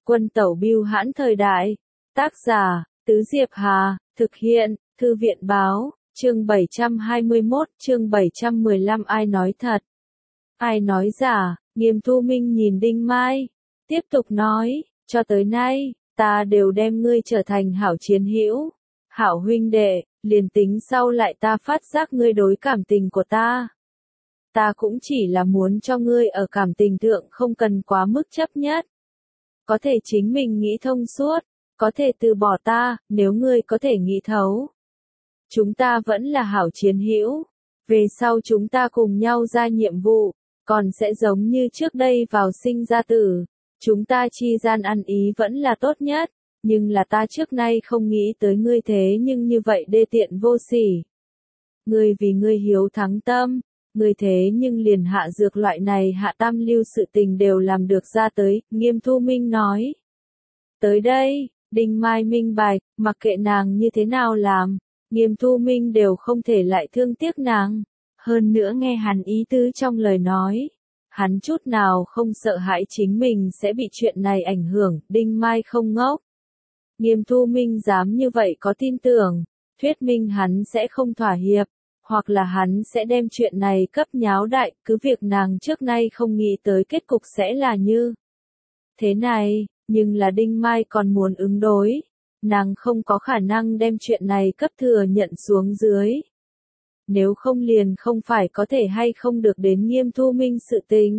Quân tẩu bưu hãn thời đại. Tác giả, Tứ Diệp Hà, thực hiện, Thư viện báo, chương 721, chương 715 ai nói thật? Ai nói giả? Nghiêm Thu Minh nhìn Đinh Mai, tiếp tục nói, cho tới nay, ta đều đem ngươi trở thành hảo chiến hữu, hảo huynh đệ, liền tính sau lại ta phát giác ngươi đối cảm tình của ta. Ta cũng chỉ là muốn cho ngươi ở cảm tình thượng không cần quá mức chấp nhất. Có thể chính mình nghĩ thông suốt, có thể từ bỏ ta, nếu ngươi có thể nghĩ thấu. Chúng ta vẫn là hảo chiến hữu, về sau chúng ta cùng nhau ra nhiệm vụ, còn sẽ giống như trước đây vào sinh ra tử. Chúng ta chi gian ăn ý vẫn là tốt nhất, nhưng là ta trước nay không nghĩ tới ngươi thế nhưng như vậy đê tiện vô sỉ. Ngươi vì ngươi hiếu thắng tâm, ngươi thế nhưng liền hạ dược loại này hạ tam lưu sự tình đều làm được ra tới, Nghiêm Thu Minh nói. Tới đây, Đinh Mai minh bạch, mặc kệ nàng như thế nào làm, Nghiêm Thu Minh đều không thể lại thương tiếc nàng. Hơn nữa nghe hắn ý tứ trong lời nói, hắn chút nào không sợ hãi chính mình sẽ bị chuyện này ảnh hưởng, Đinh Mai không ngốc. Nghiêm Thu Minh dám như vậy có tin tưởng, thuyết minh hắn sẽ không thỏa hiệp, hoặc là hắn sẽ đem chuyện này cấp nháo đại, cứ việc nàng trước nay không nghĩ tới kết cục sẽ là như thế này, nhưng là Đinh Mai còn muốn ứng đối, nàng không có khả năng đem chuyện này cấp thừa nhận xuống dưới. Nếu không liền không phải có thể hay không được đến Nghiêm Thu Minh sự tình.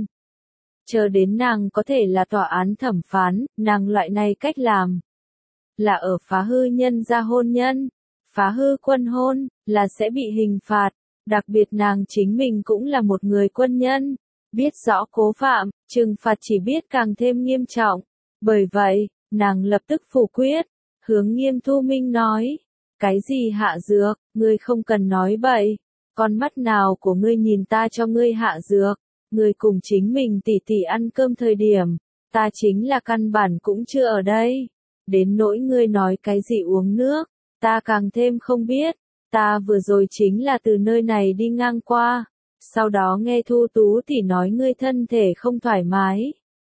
Chờ đến nàng có thể là tòa án thẩm phán, nàng loại này cách làm. Là ở phá hư nhân gia hôn nhân, phá hư quân hôn, là sẽ bị hình phạt. Đặc biệt nàng chính mình cũng là một người quân nhân. Biết rõ cố phạm, trừng phạt chỉ biết càng thêm nghiêm trọng. Bởi vậy, nàng lập tức phủ quyết, hướng Nghiêm Thu Minh nói. Cái gì hạ dược, ngươi không cần nói bậy. Con mắt nào của ngươi nhìn ta cho ngươi hạ dược, ngươi cùng chính mình tỉ tỉ ăn cơm thời điểm, ta chính là căn bản cũng chưa ở đây. Đến nỗi ngươi nói cái gì uống nước, ta càng thêm không biết, ta vừa rồi chính là từ nơi này đi ngang qua, sau đó nghe Thu Tú tỉ nói ngươi thân thể không thoải mái.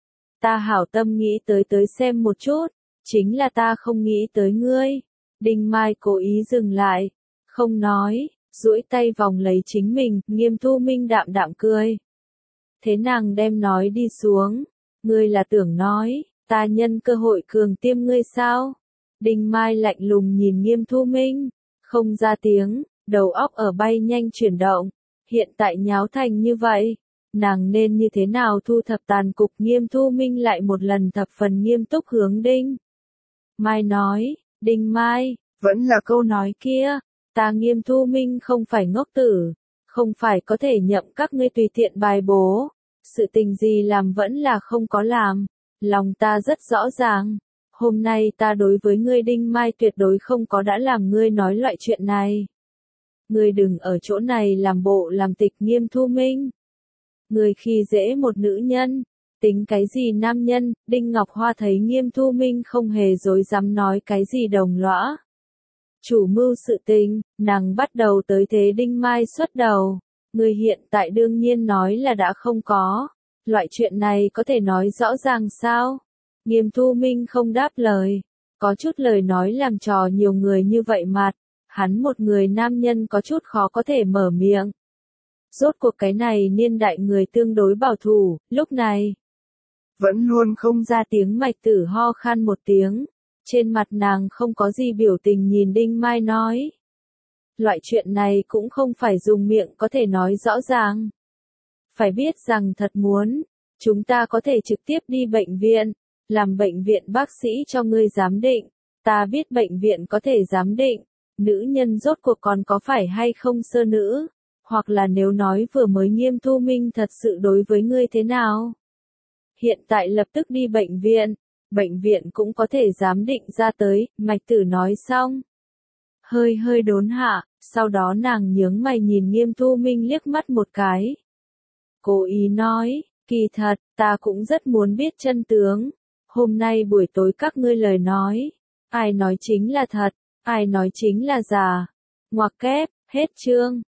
Ta hảo tâm nghĩ tới xem một chút, chính là ta không nghĩ tới ngươi. Đinh Mai cố ý dừng lại, không nói, duỗi tay vòng lấy chính mình, Nghiêm Thu Minh đạm đạm cười. Thế nàng đem nói đi xuống, ngươi là tưởng nói, ta nhân cơ hội cường tiêm ngươi sao? Đinh Mai lạnh lùng nhìn Nghiêm Thu Minh, không ra tiếng, đầu óc ở bay nhanh chuyển động, hiện tại nháo thành như vậy, nàng nên như thế nào thu thập tàn cục? Nghiêm Thu Minh lại một lần thập phần nghiêm túc hướng Đinh Mai nói, Đinh Mai, vẫn là câu nói kia, ta Nghiêm Thu Minh không phải ngốc tử, không phải có thể nhậm các ngươi tùy tiện bài bố, sự tình gì làm vẫn là không có làm, lòng ta rất rõ ràng, hôm nay ta đối với ngươi Đinh Mai tuyệt đối không có đã làm ngươi nói loại chuyện này. Ngươi đừng ở chỗ này làm bộ làm tịch. Nghiêm Thu Minh, ngươi khi dễ một nữ nhân, tính cái gì nam nhân? Đinh Ngọc Hoa thấy Nghiêm Thu Minh không hề dối dám nói cái gì đồng lõa. Chủ mưu sự tình, nàng bắt đầu tới thế Đinh Mai xuất đầu. Người hiện tại đương nhiên nói là đã không có. Loại chuyện này có thể nói rõ ràng sao? Nghiêm Thu Minh không đáp lời. Có chút lời nói làm trò nhiều người như vậy mặt. Hắn một người nam nhân có chút khó có thể mở miệng. Rốt cuộc cái này niên đại người tương đối bảo thủ, lúc này vẫn luôn không ra tiếng. Mạch Tử ho khan một tiếng. Trên mặt nàng không có gì biểu tình nhìn Đinh Mai nói. Loại chuyện này cũng không phải dùng miệng có thể nói rõ ràng. Phải biết rằng thật muốn, chúng ta có thể trực tiếp đi bệnh viện, làm bệnh viện bác sĩ cho ngươi giám định. Ta biết bệnh viện có thể giám định, nữ nhân rốt cuộc còn có phải hay không sơ nữ, hoặc là nếu nói vừa mới Nghiêm Thu Minh thật sự đối với ngươi thế nào. Hiện tại lập tức đi bệnh viện cũng có thể giám định ra tới. Mạch Tử nói xong, hơi đốn hạ, sau đó nàng nhướng mày nhìn Nghiêm Thu Minh liếc mắt một cái. Cố ý nói, kỳ thật, ta cũng rất muốn biết chân tướng. Hôm nay buổi tối các ngươi lời nói, ai nói chính là thật, ai nói chính là giả. Ngoặc kép, hết chương.